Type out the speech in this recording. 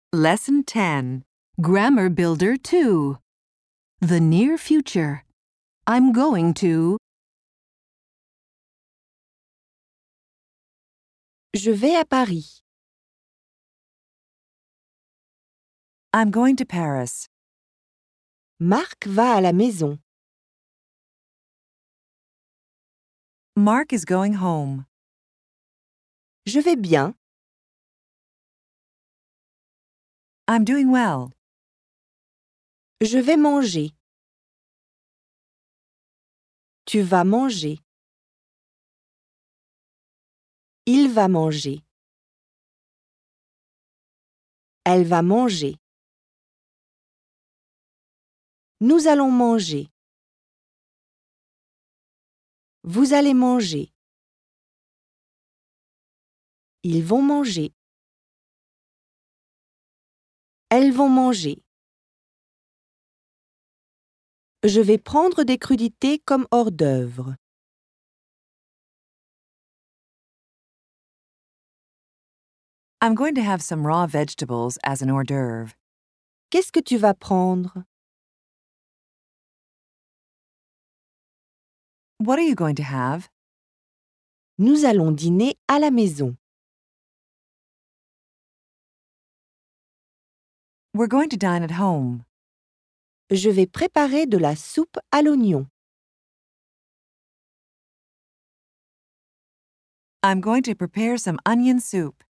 Lesson 10. Grammar Builder 2. The near future. I'm going to. Je vais à Paris. I'm going to Paris. Marc va à la maison. Mark is going home. Je vais bien. I'm doing well. Je vais manger. Tu vas manger. Il va manger. Elle va manger. Nous allons manger. Vous allez manger. Ils vont manger. Elles vont manger. Je vais prendre des crudités comme hors d'œuvre. I'm going to have some raw vegetables as an hors d'oeuvre. Qu'est-ce que tu vas prendre? What are you going to have? Nous allons dîner à la maison. We're going to dine at home. Je vais préparer de la soupe à l'oignon. I'm going to prepare some onion soup.